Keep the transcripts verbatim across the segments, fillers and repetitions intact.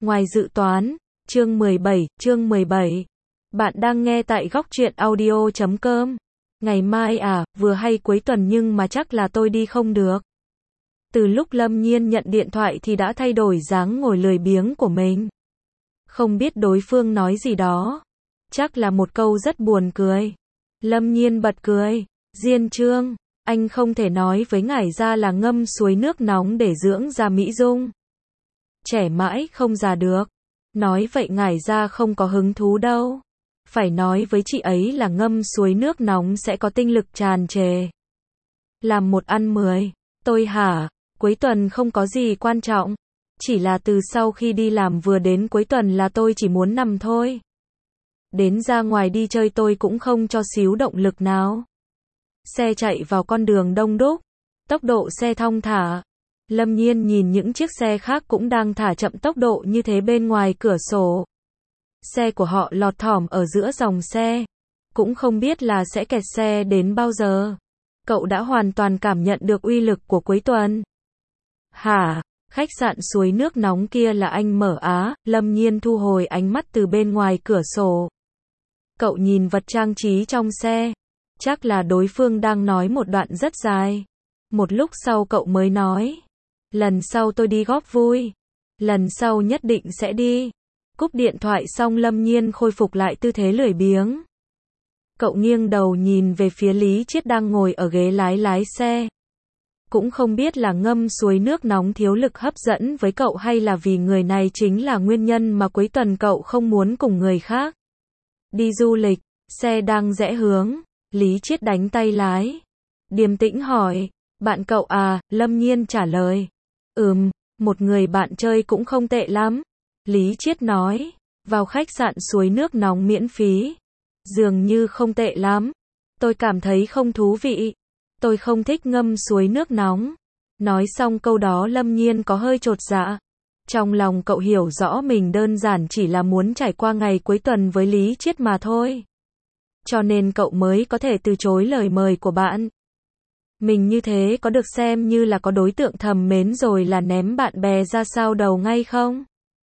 Ngoài dự toán, chương mười bảy, chương mười bảy. Bạn đang nghe tại góc truyện audio chấm com. Ngày mai à, vừa hay cuối tuần nhưng mà chắc là tôi đi không được. Từ lúc Lâm Nhiên nhận điện thoại thì đã thay đổi dáng ngồi lười biếng của mình. Không biết đối phương nói gì đó. Chắc là một câu rất buồn cười. Lâm Nhiên bật cười. Diên Trương, anh không thể nói với ngải ra là ngâm suối nước nóng để dưỡng da mỹ dung. Trẻ mãi không già được. Nói vậy ngải ra không có hứng thú đâu. Phải nói với chị ấy là ngâm suối nước nóng sẽ có tinh lực tràn trề. Làm một ăn mười. Tôi hả? Cuối tuần không có gì quan trọng. Chỉ là từ sau khi đi làm vừa đến cuối tuần là tôi chỉ muốn nằm thôi. Đến ra ngoài đi chơi tôi cũng không cho xíu động lực nào. Xe chạy vào con đường đông đúc. Tốc độ xe thong thả. Lâm Nhiên nhìn những chiếc xe khác cũng đang thả chậm tốc độ như thế bên ngoài cửa sổ. Xe của họ lọt thỏm ở giữa dòng xe. Cũng không biết là sẽ kẹt xe đến bao giờ. Cậu đã hoàn toàn cảm nhận được uy lực của cuối tuần. Hả? Khách sạn suối nước nóng kia là anh mở á? Lâm Nhiên thu hồi ánh mắt từ bên ngoài cửa sổ. Cậu nhìn vật trang trí trong xe. Chắc là đối phương đang nói một đoạn rất dài. Một lúc sau cậu mới nói. Lần sau tôi đi góp vui. Lần sau nhất định sẽ đi. Cúp điện thoại xong Lâm Nhiên khôi phục lại tư thế lười biếng. Cậu nghiêng đầu nhìn về phía Lý Chiết đang ngồi ở ghế lái lái xe. Cũng không biết là ngâm suối nước nóng thiếu lực hấp dẫn với cậu hay là vì người này chính là nguyên nhân mà cuối tuần cậu không muốn cùng người khác đi du lịch. Xe đang rẽ hướng. Lý Chiết đánh tay lái. Điềm tĩnh hỏi. Bạn cậu à? Lâm Nhiên trả lời. Ừm, một người bạn chơi cũng không tệ lắm. Lý Chiết nói. Vào khách sạn suối nước nóng miễn phí. Dường như không tệ lắm. Tôi cảm thấy không thú vị. Tôi không thích ngâm suối nước nóng. Nói xong câu đó Lâm Nhiên có hơi chột dạ. Trong lòng cậu hiểu rõ mình đơn giản chỉ là muốn trải qua ngày cuối tuần với Lý Chiết mà thôi. Cho nên cậu mới có thể từ chối lời mời của bạn. Mình như thế có được xem như là có đối tượng thầm mến rồi là ném bạn bè ra sau đầu ngay không?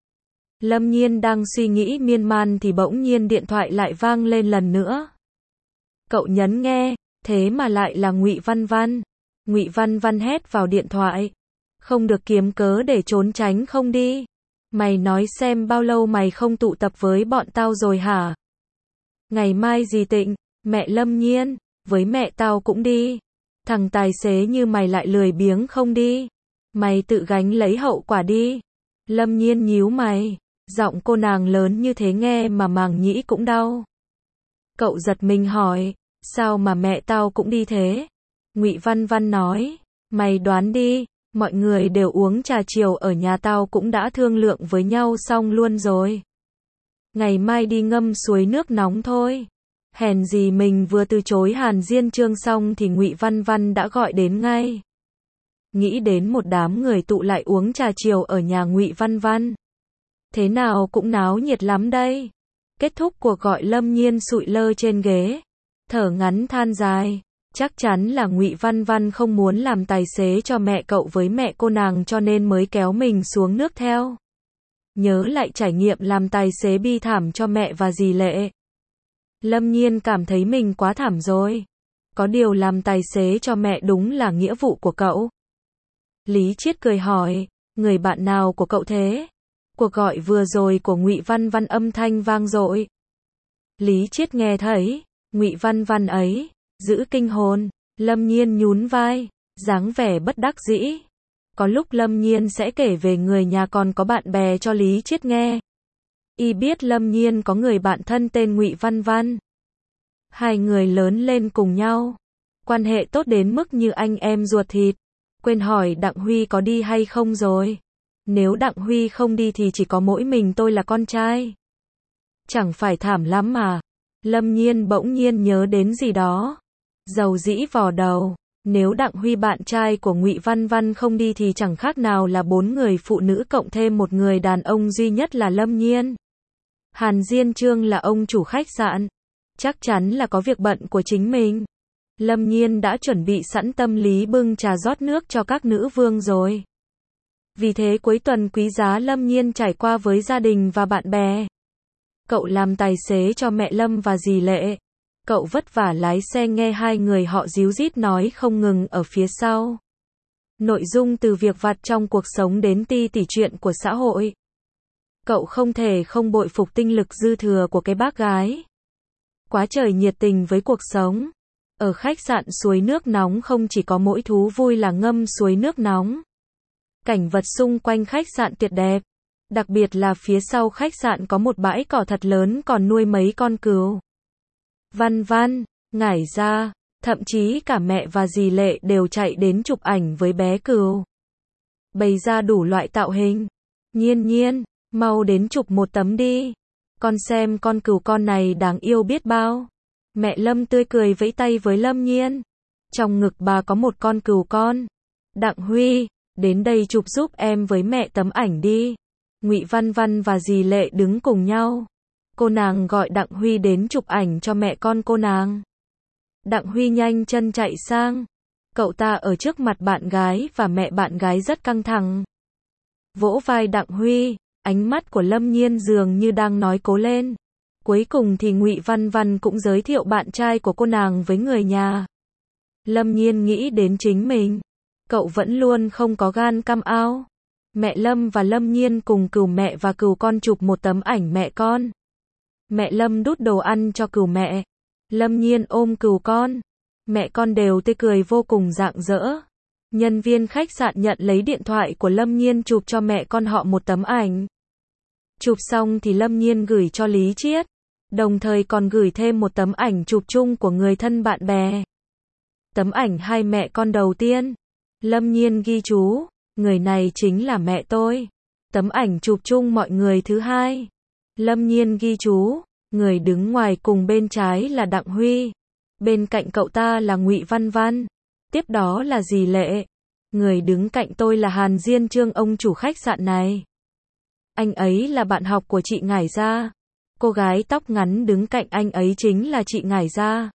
Lâm Nhiên đang suy nghĩ miên man thì bỗng nhiên điện thoại lại vang lên lần nữa. Cậu nhấn nghe, thế mà lại là Ngụy Văn Văn. Ngụy Văn Văn hét vào điện thoại. Không được kiếm cớ để trốn tránh không đi. Mày nói xem bao lâu mày không tụ tập với bọn tao rồi hả? Ngày mai gì tịnh, mẹ Lâm Nhiên, với mẹ tao cũng đi. Thằng tài xế như mày lại lười biếng không đi. Mày tự gánh lấy hậu quả đi. Lâm Nhiên nhíu mày. Giọng cô nàng lớn như thế nghe mà màng nhĩ cũng đau. Cậu giật mình hỏi. Sao mà mẹ tao cũng đi thế? Ngụy Văn Văn nói. Mày đoán đi. Mọi người đều uống trà chiều ở nhà tao cũng đã thương lượng với nhau xong luôn rồi. Ngày mai đi ngâm suối nước nóng thôi. Hèn gì mình vừa từ chối Hàn Diên Trương xong thì Ngụy Văn Văn đã gọi đến ngay. Nghĩ đến một đám người tụ lại uống trà chiều ở nhà Ngụy Văn Văn. Thế nào cũng náo nhiệt lắm đây. Kết thúc cuộc gọi Lâm Nhiên sụi lơ trên ghế. Thở ngắn than dài. Chắc chắn là Ngụy Văn Văn không muốn làm tài xế cho mẹ cậu với mẹ cô nàng cho nên mới kéo mình xuống nước theo. Nhớ lại trải nghiệm làm tài xế bi thảm cho mẹ và dì Lệ. Lâm Nhiên cảm thấy mình quá thảm rồi. Có điều làm tài xế cho mẹ đúng là nghĩa vụ của cậu. Lý Chiết cười hỏi, người bạn nào của cậu thế? Cuộc gọi vừa rồi của Ngụy Văn Văn âm thanh vang dội. Lý Chiết nghe thấy, Ngụy Văn Văn ấy, giữ kinh hồn. Lâm Nhiên nhún vai, dáng vẻ bất đắc dĩ. Có lúc Lâm Nhiên sẽ kể về người nhà còn có bạn bè cho Lý Chiết nghe. Y biết Lâm Nhiên có người bạn thân tên Ngụy Văn Văn. Hai người lớn lên cùng nhau. Quan hệ tốt đến mức như anh em ruột thịt. Quên hỏi Đặng Huy có đi hay không rồi. Nếu Đặng Huy không đi thì chỉ có mỗi mình tôi là con trai. Chẳng phải thảm lắm mà. Lâm Nhiên bỗng nhiên nhớ đến gì đó. Dầu dĩ vò đầu. Nếu Đặng Huy bạn trai của Ngụy Văn Văn không đi thì chẳng khác nào là bốn người phụ nữ cộng thêm một người đàn ông duy nhất là Lâm Nhiên. Hàn Diên Trương là ông chủ khách sạn. Chắc chắn là có việc bận của chính mình. Lâm Nhiên đã chuẩn bị sẵn tâm lý bưng trà rót nước cho các nữ vương rồi. Vì thế cuối tuần quý giá Lâm Nhiên trải qua với gia đình và bạn bè. Cậu làm tài xế cho mẹ Lâm và dì Lệ. Cậu vất vả lái xe nghe hai người họ díu dít nói không ngừng ở phía sau. Nội dung từ việc vặt trong cuộc sống đến ti tỉ chuyện của xã hội. Cậu không thể không bội phục tinh lực dư thừa của cái bác gái. Quá trời nhiệt tình với cuộc sống. Ở khách sạn suối nước nóng không chỉ có mỗi thú vui là ngâm suối nước nóng. Cảnh vật xung quanh khách sạn tuyệt đẹp. Đặc biệt là phía sau khách sạn có một bãi cỏ thật lớn còn nuôi mấy con cừu. Văn Văn, Ngải Ra, thậm chí cả mẹ và dì Lệ đều chạy đến chụp ảnh với bé cừu. Bày ra đủ loại tạo hình. Nhiên Nhiên, mau đến chụp một tấm đi. Con xem con cừu con này đáng yêu biết bao. Mẹ Lâm tươi cười vẫy tay với Lâm Nhiên. Trong ngực bà có một con cừu con. Đặng Huy, đến đây chụp giúp em với mẹ tấm ảnh đi. Ngụy Văn Văn và dì Lệ đứng cùng nhau. Cô nàng gọi Đặng Huy đến chụp ảnh cho mẹ con cô nàng. Đặng Huy nhanh chân chạy sang. Cậu ta ở trước mặt bạn gái và mẹ bạn gái rất căng thẳng. Vỗ vai Đặng Huy, ánh mắt của Lâm Nhiên dường như đang nói cố lên. Cuối cùng thì Ngụy Văn Văn cũng giới thiệu bạn trai của cô nàng với người nhà. Lâm Nhiên nghĩ đến chính mình. Cậu vẫn luôn không có gan cam ao. Mẹ Lâm và Lâm Nhiên cùng cừu mẹ và cừu con chụp một tấm ảnh mẹ con. Mẹ Lâm đút đồ ăn cho cừu mẹ. Lâm Nhiên ôm cừu con. Mẹ con đều tươi cười vô cùng rạng rỡ. Nhân viên khách sạn nhận lấy điện thoại của Lâm Nhiên chụp cho mẹ con họ một tấm ảnh. Chụp xong thì Lâm Nhiên gửi cho Lý Chiết. Đồng thời còn gửi thêm một tấm ảnh chụp chung của người thân bạn bè. Tấm ảnh hai mẹ con đầu tiên. Lâm Nhiên ghi chú, người này chính là mẹ tôi. Tấm ảnh chụp chung mọi người thứ hai. Lâm Nhiên ghi chú, người đứng ngoài cùng bên trái là Đặng Huy. Bên cạnh cậu ta là Ngụy Văn Văn. Tiếp đó là dì Lệ. Người đứng cạnh tôi là Hàn Diên Trương, ông chủ khách sạn này. Anh ấy là bạn học của chị Ngải Gia. Cô gái tóc ngắn đứng cạnh anh ấy chính là chị Ngải Gia.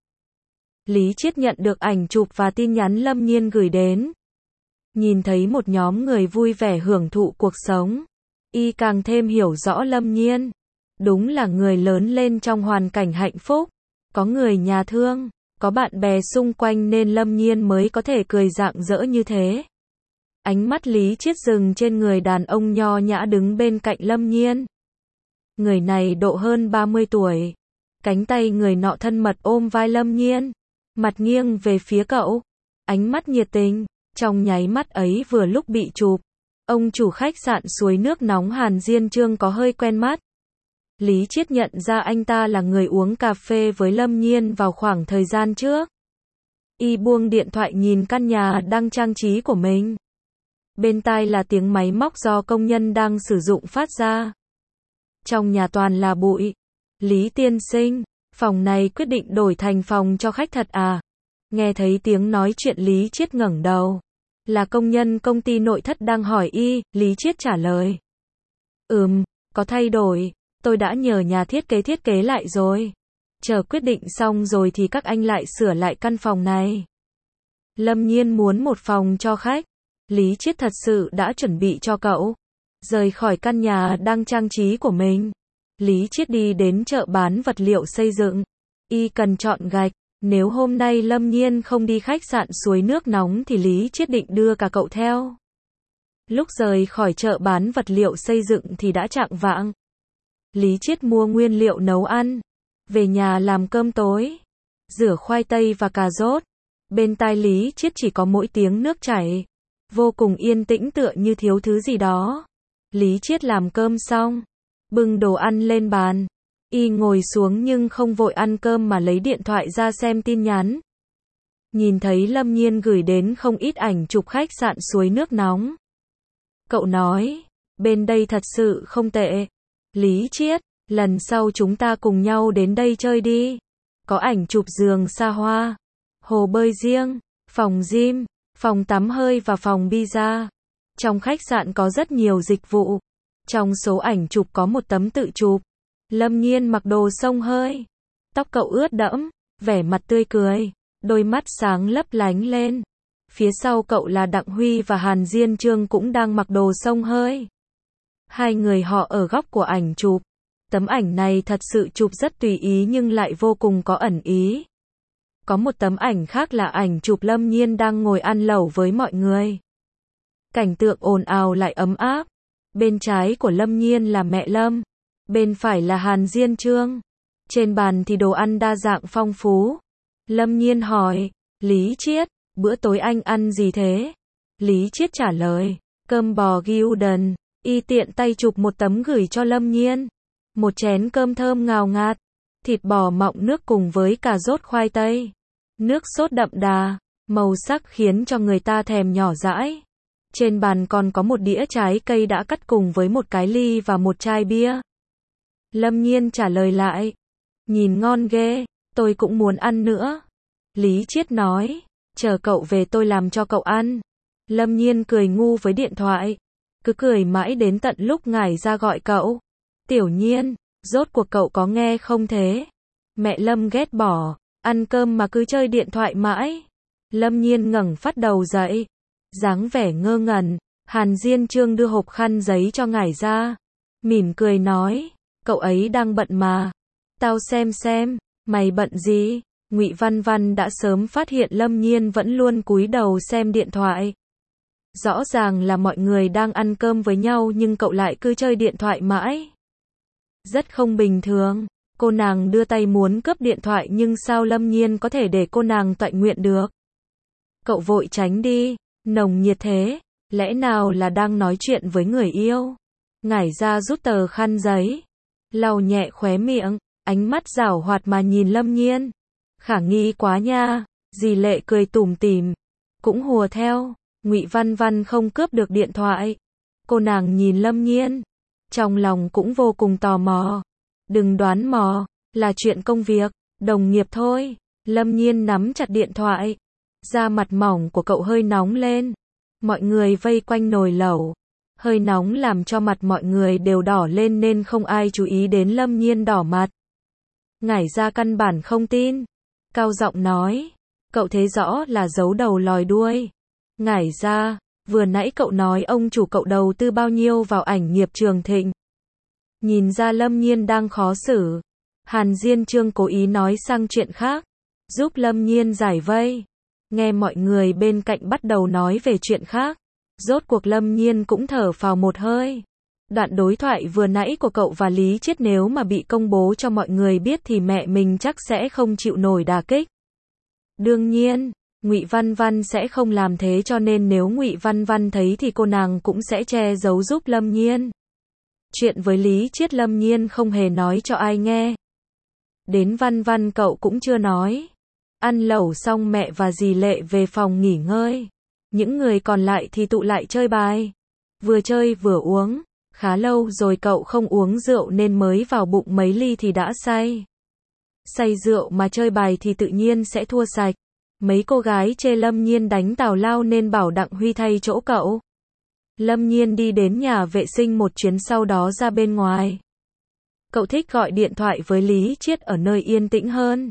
Lý Chiết nhận được ảnh chụp và tin nhắn Lâm Nhiên gửi đến. Nhìn thấy một nhóm người vui vẻ hưởng thụ cuộc sống. Y càng thêm hiểu rõ Lâm Nhiên. Đúng là người lớn lên trong hoàn cảnh hạnh phúc. Có người nhà thương, có bạn bè xung quanh nên Lâm Nhiên mới có thể cười rạng rỡ như thế. Ánh mắt Lý Chiết dừng trên người đàn ông nho nhã đứng bên cạnh Lâm Nhiên. Người này độ hơn ba mươi tuổi. Cánh tay người nọ thân mật ôm vai Lâm Nhiên. Mặt nghiêng về phía cậu. Ánh mắt nhiệt tình. Trong nháy mắt ấy vừa lúc bị chụp. Ông chủ khách sạn suối nước nóng Hàn Diên Trương có hơi quen mắt. Lý Chiết nhận ra anh ta là người uống cà phê với Lâm Nhiên vào khoảng thời gian trước. Y buông điện thoại nhìn căn nhà đang trang trí của mình. Bên tai là tiếng máy móc do công nhân đang sử dụng phát ra. Trong nhà toàn là bụi. Lý tiên sinh, phòng này quyết định đổi thành phòng cho khách thật à? Nghe thấy tiếng nói chuyện Lý Chiết ngẩng đầu. Là công nhân công ty nội thất đang hỏi y, Lý Chiết trả lời. Ừm, có thay đổi, tôi đã nhờ nhà thiết kế thiết kế lại rồi. Chờ quyết định xong rồi thì các anh lại sửa lại căn phòng này. Lâm Nhiên muốn một phòng cho khách. Lý Chiết thật sự đã chuẩn bị cho cậu. Rời khỏi căn nhà đang trang trí của mình. Lý Chiết đi đến chợ bán vật liệu xây dựng. Y cần chọn gạch. Nếu hôm nay Lâm Nhiên không đi khách sạn suối nước nóng thì Lý Chiết định đưa cả cậu theo. Lúc rời khỏi chợ bán vật liệu xây dựng thì đã chạng vạng. Lý Chiết mua nguyên liệu nấu ăn. Về nhà làm cơm tối. Rửa khoai tây và cà rốt. Bên tai Lý Chiết chỉ có mỗi tiếng nước chảy. Vô cùng yên tĩnh tựa như thiếu thứ gì đó. Lý Chiết làm cơm xong. Bưng đồ ăn lên bàn. Y ngồi xuống nhưng không vội ăn cơm mà lấy điện thoại ra xem tin nhắn. Nhìn thấy Lâm Nhiên gửi đến không ít ảnh chụp khách sạn suối nước nóng. Cậu nói, bên đây thật sự không tệ. Lý Chiết, lần sau chúng ta cùng nhau đến đây chơi đi. Có ảnh chụp giường xa hoa, hồ bơi riêng, phòng gym, phòng tắm hơi và phòng pizza. Trong khách sạn có rất nhiều dịch vụ. Trong số ảnh chụp có một tấm tự chụp. Lâm Nhiên mặc đồ xông hơi. Tóc cậu ướt đẫm, vẻ mặt tươi cười, đôi mắt sáng lấp lánh lên. Phía sau cậu là Đặng Huy và Hàn Diên Chương cũng đang mặc đồ xông hơi. Hai người họ ở góc của ảnh chụp. Tấm ảnh này thật sự chụp rất tùy ý nhưng lại vô cùng có ẩn ý. Có một tấm ảnh khác là ảnh chụp Lâm Nhiên đang ngồi ăn lẩu với mọi người. Cảnh tượng ồn ào lại ấm áp. Bên trái của Lâm Nhiên là mẹ Lâm. Bên phải là Hàn Diên Chương. Trên bàn thì đồ ăn đa dạng phong phú. Lâm Nhiên hỏi, Lý Chiết, bữa tối anh ăn gì thế? Lý Chiết trả lời, cơm bò Gildan. Y tiện tay chụp một tấm gửi cho Lâm Nhiên. Một chén cơm thơm ngào ngạt. Thịt bò mọng nước cùng với cà rốt khoai tây. Nước sốt đậm đà, màu sắc khiến cho người ta thèm nhỏ dãi. Trên bàn còn có một đĩa trái cây đã cắt cùng với một cái ly và một chai bia. Lâm Nhiên trả lời lại, nhìn ngon ghê, tôi cũng muốn ăn nữa. Lý Chiết nói, chờ cậu về tôi làm cho cậu ăn. Lâm Nhiên cười ngu với điện thoại, cứ cười mãi đến tận lúc Ngải ra gọi cậu. Tiểu Nhiên, rốt cuộc cậu có nghe không thế? Mẹ Lâm ghét bỏ, ăn cơm mà cứ chơi điện thoại mãi. Lâm Nhiên ngẩng phát đầu dậy, dáng vẻ ngơ ngẩn. Hàn Diên Chương đưa hộp khăn giấy cho Ngải ra, mỉm cười nói, cậu ấy đang bận mà. Tao xem xem, mày bận gì? Ngụy Văn Văn đã sớm phát hiện Lâm Nhiên vẫn luôn cúi đầu xem điện thoại. Rõ ràng là mọi người đang ăn cơm với nhau nhưng cậu lại cứ chơi điện thoại mãi. Rất không bình thường. Cô nàng đưa tay muốn cướp điện thoại nhưng sao Lâm Nhiên có thể để cô nàng tọa nguyện được? Cậu vội tránh đi, nồng nhiệt thế, lẽ nào là đang nói chuyện với người yêu? Ngải ra rút tờ khăn giấy, lau nhẹ khóe miệng, ánh mắt giảo hoạt mà nhìn Lâm Nhiên. Khả nghi quá nha. Dì Lệ cười tủm tỉm, cũng hùa theo. Ngụy Văn Văn không cướp được điện thoại. Cô nàng nhìn Lâm Nhiên, trong lòng cũng vô cùng tò mò. Đừng đoán mò, là chuyện công việc, đồng nghiệp thôi. Lâm Nhiên nắm chặt điện thoại, da mặt mỏng của cậu hơi nóng lên. Mọi người vây quanh nồi lẩu, hơi nóng làm cho mặt mọi người đều đỏ lên nên không ai chú ý đến Lâm Nhiên đỏ mặt. Ngải ra căn bản không tin, cao giọng nói, cậu thấy rõ là giấu đầu lòi đuôi. Ngải ra, vừa nãy cậu nói ông chủ cậu đầu tư bao nhiêu vào ảnh nghiệp Trường Thịnh. Nhìn ra Lâm Nhiên đang khó xử, Hàn Diên Chương cố ý nói sang chuyện khác, giúp Lâm Nhiên giải vây. Nghe mọi người bên cạnh bắt đầu nói về chuyện khác, rốt cuộc Lâm Nhiên cũng thở phào một hơi. Đoạn đối thoại vừa nãy của cậu và Lý Chiết nếu mà bị công bố cho mọi người biết thì mẹ mình chắc sẽ không chịu nổi đả kích. Đương nhiên, Ngụy Văn Văn sẽ không làm thế cho nên nếu Ngụy Văn Văn thấy thì cô nàng cũng sẽ che giấu giúp Lâm Nhiên. Chuyện với Lý Chiết Lâm Nhiên không hề nói cho ai nghe. Đến Văn Văn cậu cũng chưa nói. Ăn lẩu xong mẹ và dì Lệ về phòng nghỉ ngơi. Những người còn lại thì tụ lại chơi bài. Vừa chơi vừa uống. Khá lâu rồi cậu không uống rượu nên mới vào bụng mấy ly thì đã say. Say rượu mà chơi bài thì tự nhiên sẽ thua sạch. Mấy cô gái chê Lâm Nhiên đánh tào lao nên bảo Đặng Huy thay chỗ cậu. Lâm Nhiên đi đến nhà vệ sinh một chuyến sau đó ra bên ngoài. Cậu thích gọi điện thoại với Lý Chiết ở nơi yên tĩnh hơn.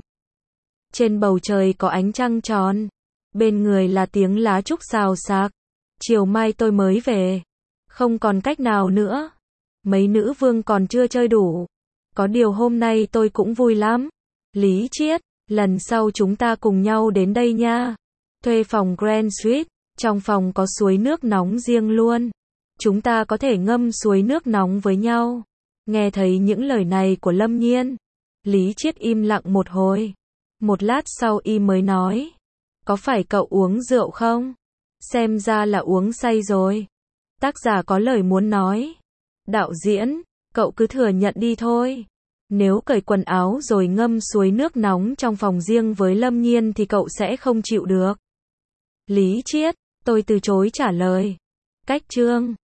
Trên bầu trời có ánh trăng tròn. Bên người là tiếng lá trúc xào xạc. Chiều mai tôi mới về. Không còn cách nào nữa. Mấy nữ vương còn chưa chơi đủ. Có điều hôm nay tôi cũng vui lắm. Lý Chiết, lần sau chúng ta cùng nhau đến đây nha. Thuê phòng Grand Suite. Trong phòng có suối nước nóng riêng luôn. Chúng ta có thể ngâm suối nước nóng với nhau. Nghe thấy những lời này của Lâm Nhiên, Lý Chiết im lặng một hồi. Một lát sau y mới nói, có phải cậu uống rượu không? Xem ra là uống say rồi. Tác giả có lời muốn nói. Đạo diễn, cậu cứ thừa nhận đi thôi. Nếu cởi quần áo rồi ngâm suối nước nóng trong phòng riêng với Lâm Nhiên thì cậu sẽ không chịu được. Lý Chiết, tôi từ chối trả lời. Cách chương